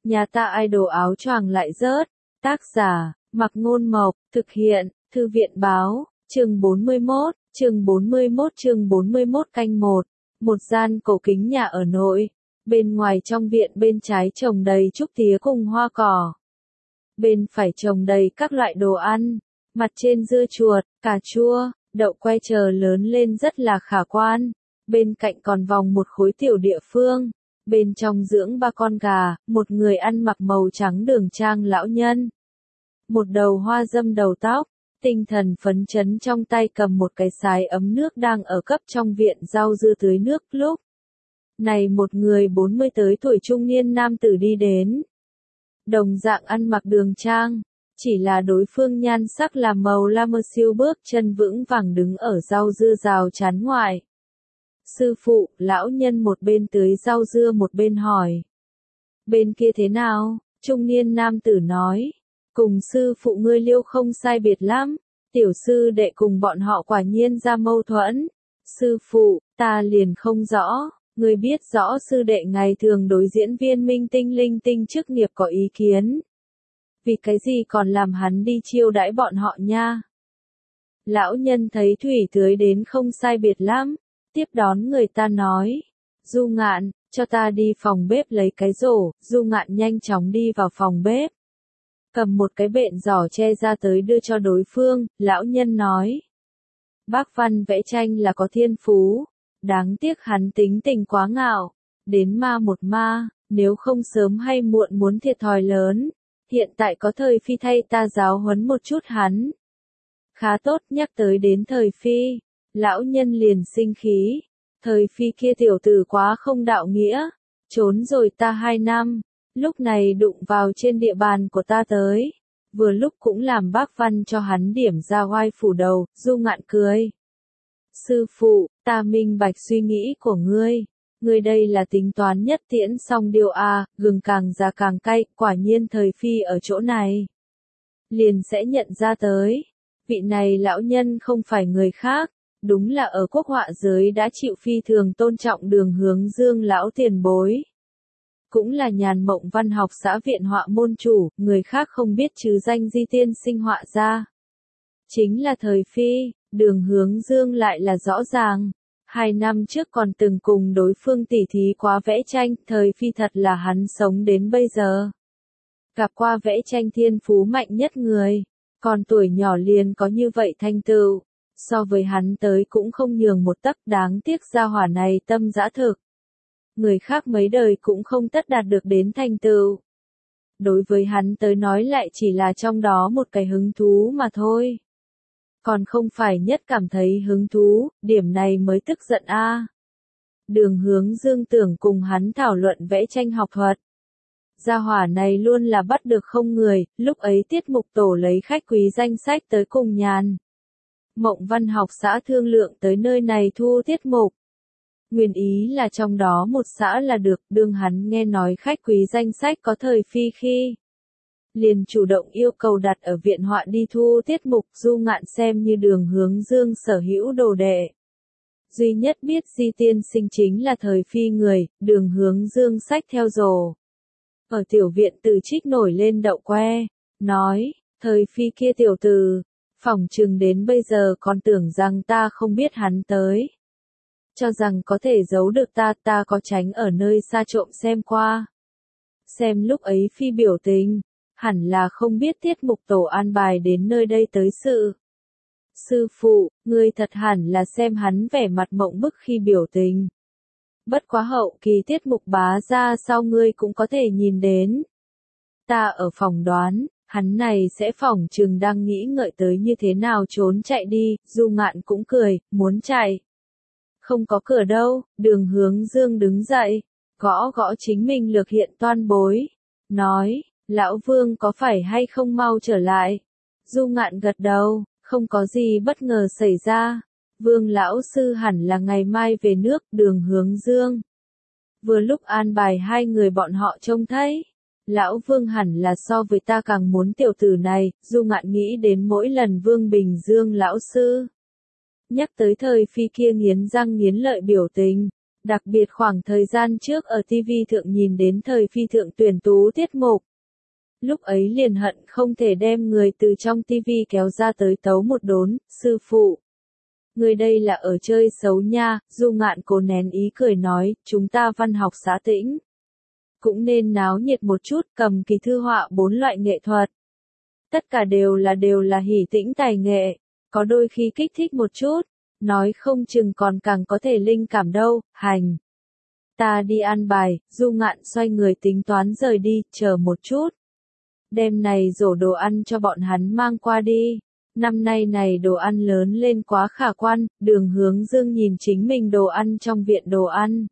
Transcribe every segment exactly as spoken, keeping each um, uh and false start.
Nhà ta idol áo choàng lại rớt. Tác giả, Mặc Ngôn Mộc, thực hiện, Thư viện Báo, chương bốn mươi mốt, chương bốn mươi mốt chương bốn mươi mốt canh một. Một gian cổ kính nhà ở nội. Bên ngoài trong viện bên trái trồng đầy trúc tía cùng hoa cỏ. Bên phải trồng đầy các loại đồ ăn. Mặt trên dưa chuột, cà chua, đậu quay chờ lớn lên rất là khả quan. Bên cạnh còn vòng một khối tiểu địa phương. Bên trong dưỡng ba con gà, một người ăn mặc màu trắng đường trang lão nhân. Một đầu hoa dâm đầu tóc, tinh thần phấn chấn trong tay cầm một cái sái ấm nước đang ở cấp trong viện rau dưa tưới nước lúc. Này một người bốn mươi tới tuổi trung niên nam tử đi đến. Đồng dạng ăn mặc đường trang, chỉ là đối phương nhan sắc là màu lam mơ siêu bước chân vững vàng đứng ở rau dưa rào chắn ngoài. Sư phụ, lão nhân một bên tưới rau dưa một bên hỏi. Bên kia thế nào? Trung niên nam tử nói. Cùng sư phụ ngươi liêu không sai biệt lắm. Tiểu sư đệ cùng bọn họ quả nhiên ra mâu thuẫn. Sư phụ, ta liền không rõ. Ngươi biết rõ sư đệ ngày thường đối diễn viên minh tinh linh tinh chức nghiệp có ý kiến. Vì cái gì còn làm hắn đi chiêu đãi bọn họ nha? Lão nhân thấy thủy tưới đến không sai biệt lắm. Tiếp đón người ta nói. Du Ngạn, cho ta đi phòng bếp lấy cái rổ. Du Ngạn nhanh chóng đi vào phòng bếp. Cầm một cái bện giỏ che ra tới đưa cho đối phương, lão nhân nói. Bác Văn vẽ tranh là có thiên phú. Đáng tiếc hắn tính tình quá ngạo. Đến ma một ma, nếu không sớm hay muộn muốn thiệt thòi lớn. Hiện tại có thời phi thay ta giáo huấn một chút hắn. Khá tốt, nhắc tới đến thời phi. Lão nhân liền sinh khí. Thời phi kia tiểu tử quá không đạo nghĩa. Trốn rồi ta hai năm. Lúc này đụng vào trên địa bàn của ta tới. Vừa lúc cũng làm bác Văn cho hắn điểm ra oai phủ đầu. Du Ngạn cười. Sư phụ, ta minh bạch suy nghĩ của ngươi. Ngươi đây là tính toán nhất tiễn xong điều à, gừng càng già càng cay. Quả nhiên thời phi ở chỗ này. Liền sẽ nhận ra tới. Vị này lão nhân không phải người khác. Đúng là ở quốc họa giới đã chịu phi thường tôn trọng Đường Hướng Dương lão tiền bối. Cũng là Nhàn Mộng Văn học xã viện họa môn chủ, người khác không biết chứ danh di tiên sinh họa ra. Chính là thời phi, Đường Hướng Dương lại là rõ ràng. Hai năm trước còn từng cùng đối phương tỉ thí quá vẽ tranh, thời phi thật là hắn sống đến bây giờ. Gặp qua vẽ tranh thiên phú mạnh nhất người, còn tuổi nhỏ liền có như vậy thành tựu. So với hắn tới cũng không nhường một tấc, đáng tiếc gia hỏa này tâm dã thực. Người khác mấy đời cũng không tất đạt được đến thành tựu. Đối với hắn tới nói lại chỉ là trong đó một cái hứng thú mà thôi. Còn không phải nhất cảm thấy hứng thú, điểm này mới tức giận a. À. Đường Hướng Dương tưởng cùng hắn thảo luận vẽ tranh học thuật. Gia hỏa này luôn là bắt được không người, lúc ấy tiết mục tổ lấy khách quý danh sách tới cùng Nhàn Mộng Văn học xã thương lượng tới nơi này thu tiết mục. Nguyên ý là trong đó một xã là được, đương hắn nghe nói khách quý danh sách có thời phi khi. Liền chủ động yêu cầu đặt ở viện họa đi thu tiết mục. Du Ngạn xem như Đường Hướng Dương sở hữu đồ đệ. Duy nhất biết di tiên sinh chính là thời phi người, Đường Hướng Dương xách theo rổ. Ở tiểu viện từ trích nổi lên đậu que, nói, thời phi kia tiểu tử. Phỏng chừng đến bây giờ còn tưởng rằng ta không biết hắn tới. Cho rằng có thể giấu được ta, ta có tránh ở nơi xa trộm xem qua. Xem lúc ấy phi biểu tình, hẳn là không biết tiết mục tổ an bài đến nơi đây tới sự. Sư phụ, ngươi thật hẳn là xem hắn vẻ mặt mộng bức khi biểu tình. Bất quá hậu kỳ tiết mục bá ra sau ngươi cũng có thể nhìn đến. Ta ở phòng đoán. Hắn này sẽ phỏng chừng đang nghĩ ngợi tới như thế nào trốn chạy đi. Du Ngạn cũng cười, muốn chạy. Không có cửa đâu. Đường Hướng Dương đứng dậy, gõ gõ chính mình lược hiện toan bối. Nói, lão Vương có phải hay không mau trở lại? Du Ngạn gật đầu, không có gì bất ngờ xảy ra. Vương lão sư hẳn là ngày mai về nước. Đường Hướng Dương vừa lúc an bài hai người bọn họ trông thấy. Lão Vương hẳn là so với ta càng muốn tiểu tử này. Du Ngạn nghĩ đến mỗi lần Vương Bình Dương lão sư nhắc tới thời phi kia nghiến răng nghiến lợi biểu tình. Đặc biệt khoảng thời gian trước ở ti vi thượng nhìn đến thời phi thượng tuyển tú tiết mục. Lúc ấy liền hận không thể đem người từ trong ti vi kéo ra tới tấu một đốn, sư phụ. Người đây là ở chơi xấu nha, Du Ngạn cố nén ý cười nói, chúng ta văn học xã tĩnh. Cũng nên náo nhiệt một chút, cầm kỳ thư họa bốn loại nghệ thuật. Tất cả đều là đều là hỉ tĩnh tài nghệ, có đôi khi kích thích một chút, nói không chừng còn càng có thể linh cảm đâu, hành. Ta đi ăn bài, Du Ngạn xoay người tính toán rời đi, chờ một chút. Đêm này rổ đồ ăn cho bọn hắn mang qua đi. Năm nay này đồ ăn lớn lên quá khả quan, Đường Hướng Dương nhìn chính mình đồ ăn trong viện đồ ăn.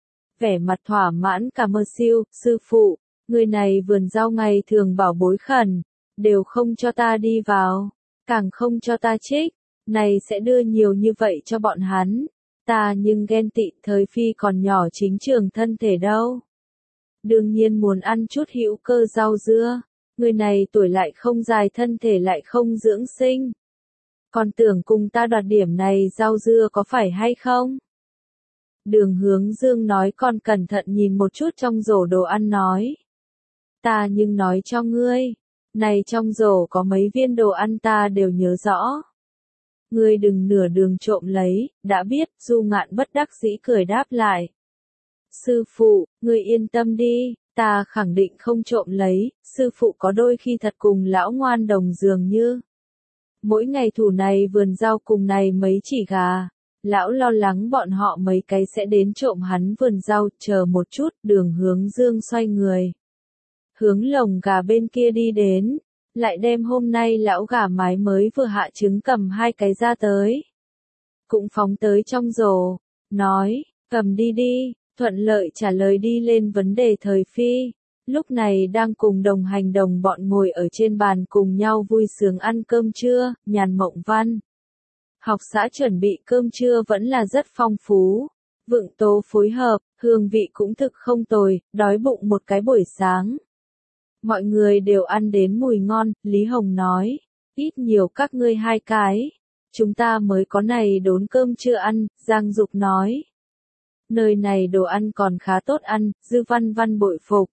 Vẻ mặt thỏa mãn cảm ơn siêu, sư phụ, người này vườn rau ngày thường bảo bối khẩn, đều không cho ta đi vào, càng không cho ta trích, này sẽ đưa nhiều như vậy cho bọn hắn. Ta nhưng ghen tị thời phi còn nhỏ chính trường thân thể đâu. Đương nhiên muốn ăn chút hữu cơ rau dưa. Người này tuổi lại không dài thân thể lại không dưỡng sinh. Còn tưởng cùng ta đoạt điểm này rau dưa có phải hay không? Đường Hướng Dương nói con cẩn thận nhìn một chút trong rổ đồ ăn nói. Ta nhưng nói cho ngươi, này trong rổ có mấy viên đồ ăn ta đều nhớ rõ. Ngươi đừng nửa đường trộm lấy, đã biết, Du Ngạn bất đắc dĩ cười đáp lại. Sư phụ, ngươi yên tâm đi. Ta khẳng định không trộm lấy, sư phụ có đôi khi thật cùng lão ngoan đồng dường như. Mỗi ngày thủ này vườn rau cùng này mấy chỉ gà, lão lo lắng bọn họ mấy cái sẽ đến trộm hắn vườn rau, chờ một chút, Đường Hướng Dương xoay người. Hướng lồng gà bên kia đi đến, lại đem hôm nay lão gà mái mới vừa hạ trứng cầm hai cái ra tới. Cũng phóng tới trong rổ, nói, cầm đi đi. Thuận lợi trả lời đi lên vấn đề thời phi, lúc này đang cùng đồng hành đồng bọn ngồi ở trên bàn cùng nhau vui sướng ăn cơm trưa, Nhàn Mộng Văn. Học xã chuẩn bị cơm trưa vẫn là rất phong phú, vượng tố phối hợp, hương vị cũng thực không tồi, đói bụng một cái buổi sáng. Mọi người đều ăn đến mùi ngon, Lý Hồng nói, ít nhiều các ngươi hai cái, chúng ta mới có này đốn cơm trưa ăn, Giang Dục nói. Nơi này đồ ăn còn khá tốt ăn, Dư Văn Văn bội phục.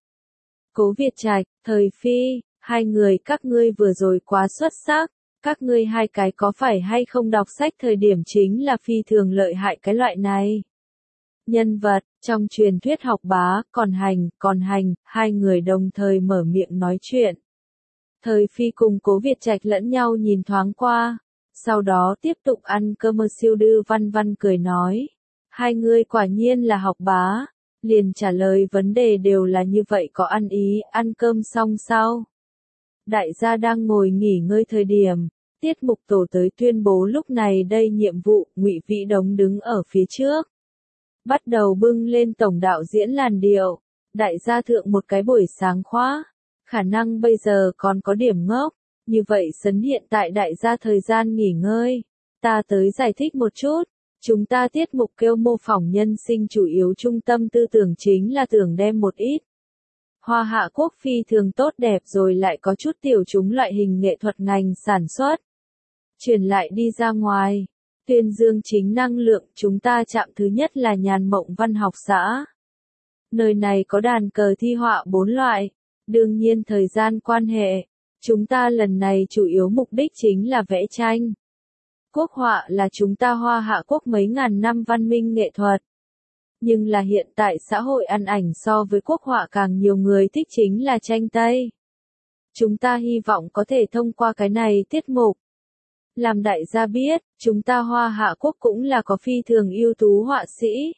Cố Việt Trạch, thời phi, hai người các ngươi vừa rồi quá xuất sắc, các ngươi hai cái có phải hay không đọc sách thời điểm chính là phi thường lợi hại cái loại này. Nhân vật, trong truyền thuyết học bá, còn hành, còn hành, hai người đồng thời mở miệng nói chuyện. Thời phi cùng Cố Việt Trạch lẫn nhau nhìn thoáng qua, sau đó tiếp tục ăn cơm. Siêu Dư Văn Văn cười nói. Hai người quả nhiên là học bá, liền trả lời vấn đề đều là như vậy có ăn ý, ăn cơm xong sau. Đại gia đang ngồi nghỉ ngơi thời điểm, tiết mục tổ tới tuyên bố lúc này đây nhiệm vụ, Ngụy Vĩ Đống đứng ở phía trước. Bắt đầu bưng lên tổng đạo diễn làn điệu, đại gia thượng một cái buổi sáng khóa, khả năng bây giờ còn có điểm ngốc, như vậy sấn hiện tại đại gia thời gian nghỉ ngơi, ta tới giải thích một chút. Chúng ta tiết mục kêu mô phỏng nhân sinh chủ yếu trung tâm tư tưởng chính là tưởng đem một ít. Hoa hạ quốc phi thường tốt đẹp rồi lại có chút tiểu chúng loại hình nghệ thuật ngành sản xuất. Truyền lại đi ra ngoài. Tuyên dương chính năng lượng chúng ta chạm thứ nhất là Nhàn Mộng Văn học xã. Nơi này có đàn cờ thi họa bốn loại. Đương nhiên thời gian quan hệ. Chúng ta lần này chủ yếu mục đích chính là vẽ tranh. Quốc họa là chúng ta Hoa hạ quốc mấy ngàn năm văn minh nghệ thuật. Nhưng là hiện tại xã hội ăn ảnh so với quốc họa càng nhiều người thích chính là tranh Tây. Chúng ta hy vọng có thể thông qua cái này tiết mục. Làm đại gia biết, chúng ta Hoa hạ quốc cũng là có phi thường ưu tú họa sĩ.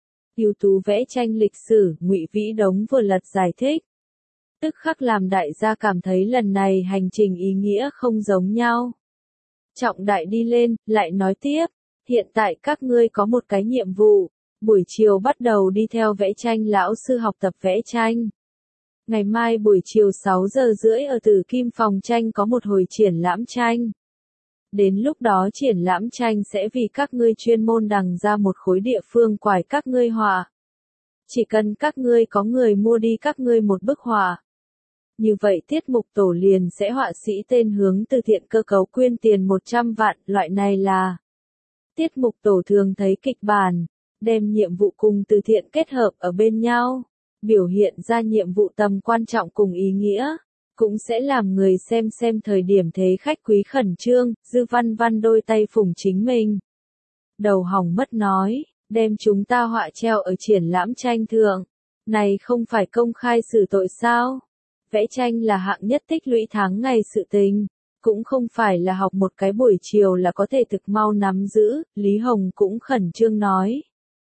Ưu tú vẽ tranh lịch sử, Ngụy Vĩ Đống vừa lật giải thích. Tức khắc làm đại gia cảm thấy lần này hành trình ý nghĩa không giống nhau. Trọng đại đi lên, lại nói tiếp, hiện tại các ngươi có một cái nhiệm vụ, buổi chiều bắt đầu đi theo vẽ tranh lão sư học tập vẽ tranh. Ngày mai buổi chiều sáu giờ rưỡi ở Tử Kim phòng tranh có một hồi triển lãm tranh. Đến lúc đó triển lãm tranh sẽ vì các ngươi chuyên môn đằng ra một khối địa phương quải các ngươi họa. Chỉ cần các ngươi có người mua đi các ngươi một bức họa. Như vậy tiết mục tổ liền sẽ họa sĩ tên hướng từ thiện cơ cấu quyên tiền một trăm vạn, loại này là tiết mục tổ thường thấy kịch bản, đem nhiệm vụ cùng từ thiện kết hợp ở bên nhau, biểu hiện ra nhiệm vụ tầm quan trọng cùng ý nghĩa, cũng sẽ làm người xem xem thời điểm thế khách quý khẩn trương. Dư Văn Văn đôi tay phủng chính mình. Đầu hỏng mất nói, đem chúng ta họa treo ở triển lãm tranh thượng. Này không phải công khai xử tội sao? Vẽ tranh là hạng nhất tích lũy tháng ngày sự tình, cũng không phải là học một cái buổi chiều là có thể thực mau nắm giữ. Lý Hồng cũng khẩn trương nói.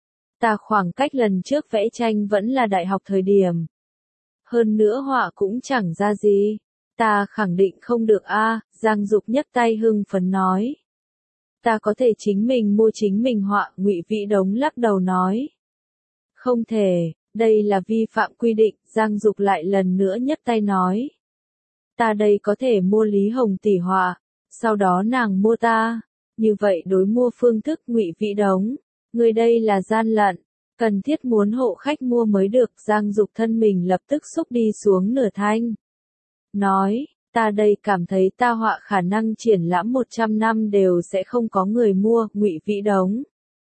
Ta khoảng cách lần trước vẽ tranh vẫn là đại học thời điểm. Hơn nữa họa cũng chẳng ra gì. Ta khẳng định không được a. Giang Dục nhấc tay hưng phấn nói. Ta có thể chính mình mua chính mình họa. Ngụy Vĩ Đống lắc đầu nói. Không thể, đây là vi phạm quy định. Giang Dục lại lần nữa nhấc tay nói. Ta đây có thể mua Lý Hồng tỷ họa, sau đó nàng mua ta. Như vậy đối mua phương thức. Ngụy Vĩ Đống, người đây là gian lận, cần thiết muốn hộ khách mua mới được. Giang Dục thân mình lập tức xúc đi xuống nửa thanh. Nói, ta đây cảm thấy ta họa khả năng triển lãm một trăm năm đều sẽ không có người mua. Ngụy Vĩ Đống,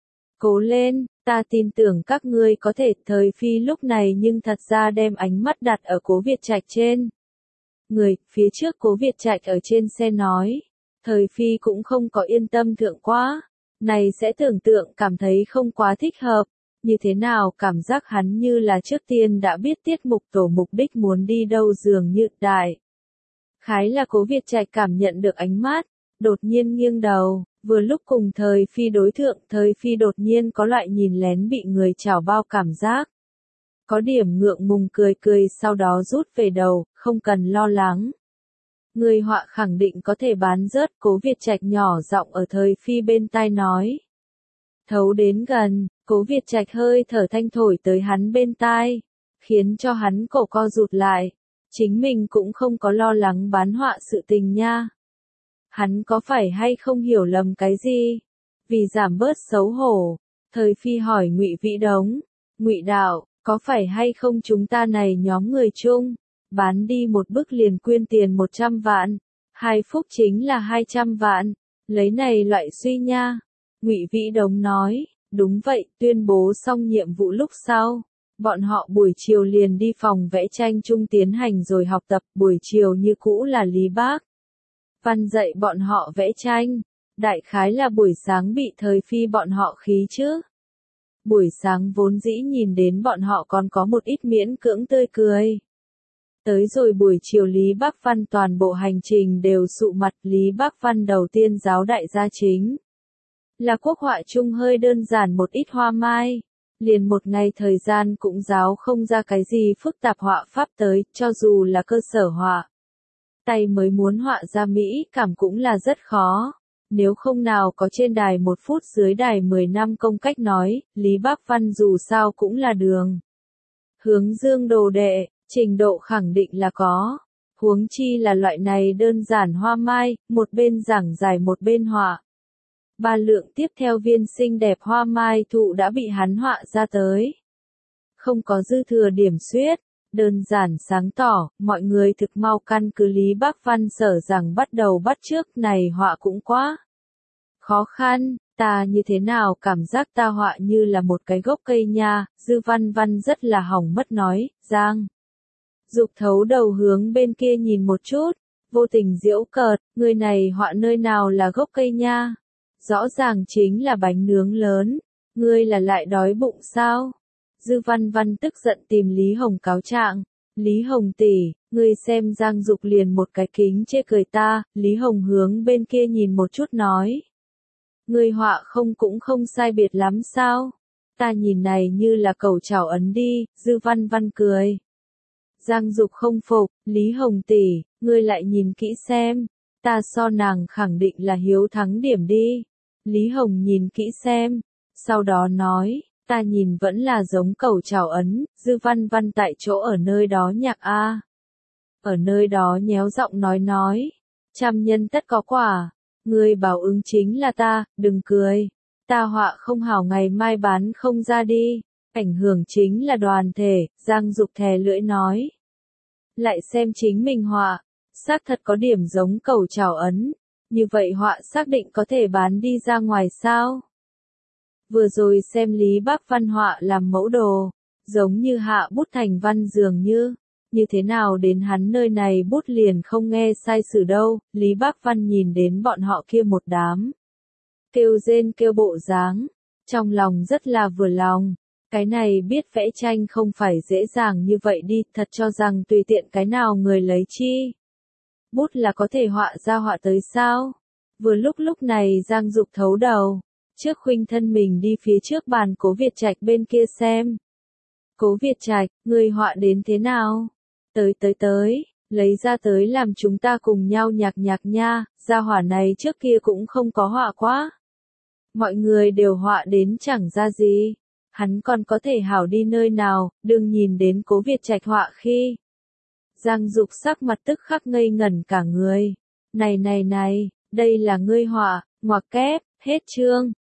cố lên, ta tin tưởng các ngươi có thể. Thời Phi lúc này nhưng thật ra đem ánh mắt đặt ở Cố Việt Trạch trên. Người, phía trước Cố Việt Trạch ở trên xe nói. Thời Phi cũng không có yên tâm thượng quá. Này sẽ tưởng tượng cảm thấy không quá thích hợp. Như thế nào cảm giác hắn như là trước tiên đã biết tiết mục tổ mục đích muốn đi đâu dường như. Đại khái là Cố Việt Trạch cảm nhận được ánh mắt, đột nhiên nghiêng đầu, vừa lúc cùng Thời Phi đối thượng. Thời Phi đột nhiên có loại nhìn lén bị người chảo bao cảm giác. Có điểm ngượng ngùng cười cười sau đó rút về đầu, không cần lo lắng. Người họa khẳng định có thể bán rớt. Cố Việt Trạch nhỏ giọng ở Thời Phi bên tai nói. Thấu đến gần, Cố Việt Trạch hơi thở thanh thổi tới hắn bên tai, khiến cho hắn cổ co rụt lại. Chính mình cũng không có lo lắng bán họa sự tình nha. Hắn có phải hay không hiểu lầm cái gì? Vì giảm bớt xấu hổ, Thời Phi hỏi Ngụy Vĩ Đống. Ngụy đạo, có phải hay không chúng ta này nhóm người chung, bán đi một bức liền quyên tiền một trăm vạn, hai phúc chính là hai trăm vạn, lấy này loại suy nha. Ngụy Vĩ Đống nói, đúng vậy. Tuyên bố xong nhiệm vụ lúc sau, bọn họ buổi chiều liền đi phòng vẽ tranh chung tiến hành rồi học tập. Buổi chiều như cũ là Lý Bác Văn dạy bọn họ vẽ tranh, đại khái là buổi sáng bị Thời Phi bọn họ khí chứ. Buổi sáng vốn dĩ nhìn đến bọn họ còn có một ít miễn cưỡng tươi cười. Tới rồi buổi chiều Lý Bác Văn toàn bộ hành trình đều sụ mặt. Lý Bác Văn đầu tiên giáo đại gia chính là quốc họa chung hơi đơn giản một ít hoa mai. Liền một ngày thời gian cũng giáo không ra cái gì phức tạp họa pháp tới, cho dù là cơ sở họa. Tay mới muốn họa ra mỹ cảm cũng là rất khó. Nếu không nào có trên đài một phút dưới đài mười năm công cách nói, Lý Bác Văn dù sao cũng là đường hướng dương đồ đệ, trình độ khẳng định là có. Huống chi là loại này đơn giản hoa mai, một bên giảng giải một bên họa. Ba lượng tiếp theo viên xinh đẹp hoa mai thụ đã bị hắn họa ra tới. Không có dư thừa điểm xuyết, đơn giản sáng tỏ, mọi người thực mau căn cứ Lý Bác Văn sở rằng bắt đầu bắt chước. Này họa cũng quá khó khăn, ta như thế nào cảm giác ta họa như là một cái gốc cây nha. Dư Văn Văn rất là hỏng mất nói. Giang Dục thấu đầu hướng bên kia nhìn một chút, vô tình giễu cợt, người này họa nơi nào là gốc cây nha. Rõ ràng chính là bánh nướng lớn, ngươi là lại đói bụng sao? Dư Văn Văn tức giận tìm Lý Hồng cáo trạng. Lý Hồng tỷ, ngươi xem Giang Dục liền một cái kính chê cười ta. Lý Hồng hướng bên kia nhìn một chút nói. Ngươi họa không cũng không sai biệt lắm sao? Ta nhìn này như là cầu chào ấn đi. Dư Văn Văn cười. Giang Dục không phục. Lý Hồng tỷ, ngươi lại nhìn kỹ xem. Ta so nàng khẳng định là hiếu thắng điểm đi. Lý Hồng nhìn kỹ xem. Sau đó nói, ta nhìn vẫn là giống cầu chào ấn. Dư Văn Văn tại chỗ ở nơi đó nhạc a. Ở nơi đó nhéo giọng nói nói. Trăm nhân tất có quả. Ngươi báo ứng chính là ta, đừng cười. Ta họa không hảo ngày mai bán không ra đi. Ảnh hưởng chính là đoàn thể. Giang Dục thè lưỡi nói. Lại xem chính mình họa. Xác thật có điểm giống cầu chào ấn. Như vậy họa xác định có thể bán đi ra ngoài sao? Vừa rồi xem Lý Bác Văn họa làm mẫu đồ, giống như hạ bút thành văn dường như, như thế nào đến hắn nơi này bút liền không nghe sai sử đâu, Lý Bác Văn nhìn đến bọn họ kia một đám. Kêu rên kêu bộ dáng, trong lòng rất là vừa lòng, cái này biết vẽ tranh không phải dễ dàng như vậy đi, thật cho rằng tùy tiện cái nào người lấy chi. Bút là có thể họa ra họa tới sao? Vừa lúc lúc này Giang Dục thấu đầu, trước khuynh thân mình đi phía trước bàn Cố Việt Trạch bên kia xem. Cố Việt Trạch, người họa đến thế nào? Tới tới tới, lấy ra tới làm chúng ta cùng nhau nhạc nhạc nha, gia hỏa này trước kia cũng không có họa quá. Mọi người đều họa đến chẳng ra gì, hắn còn có thể hảo đi nơi nào, đừng nhìn đến Cố Việt Trạch họa khi. Giang Dục sắc mặt tức khắc ngây ngẩn cả người. Này này này, đây là ngươi họa, ngoặc kép, hết chương.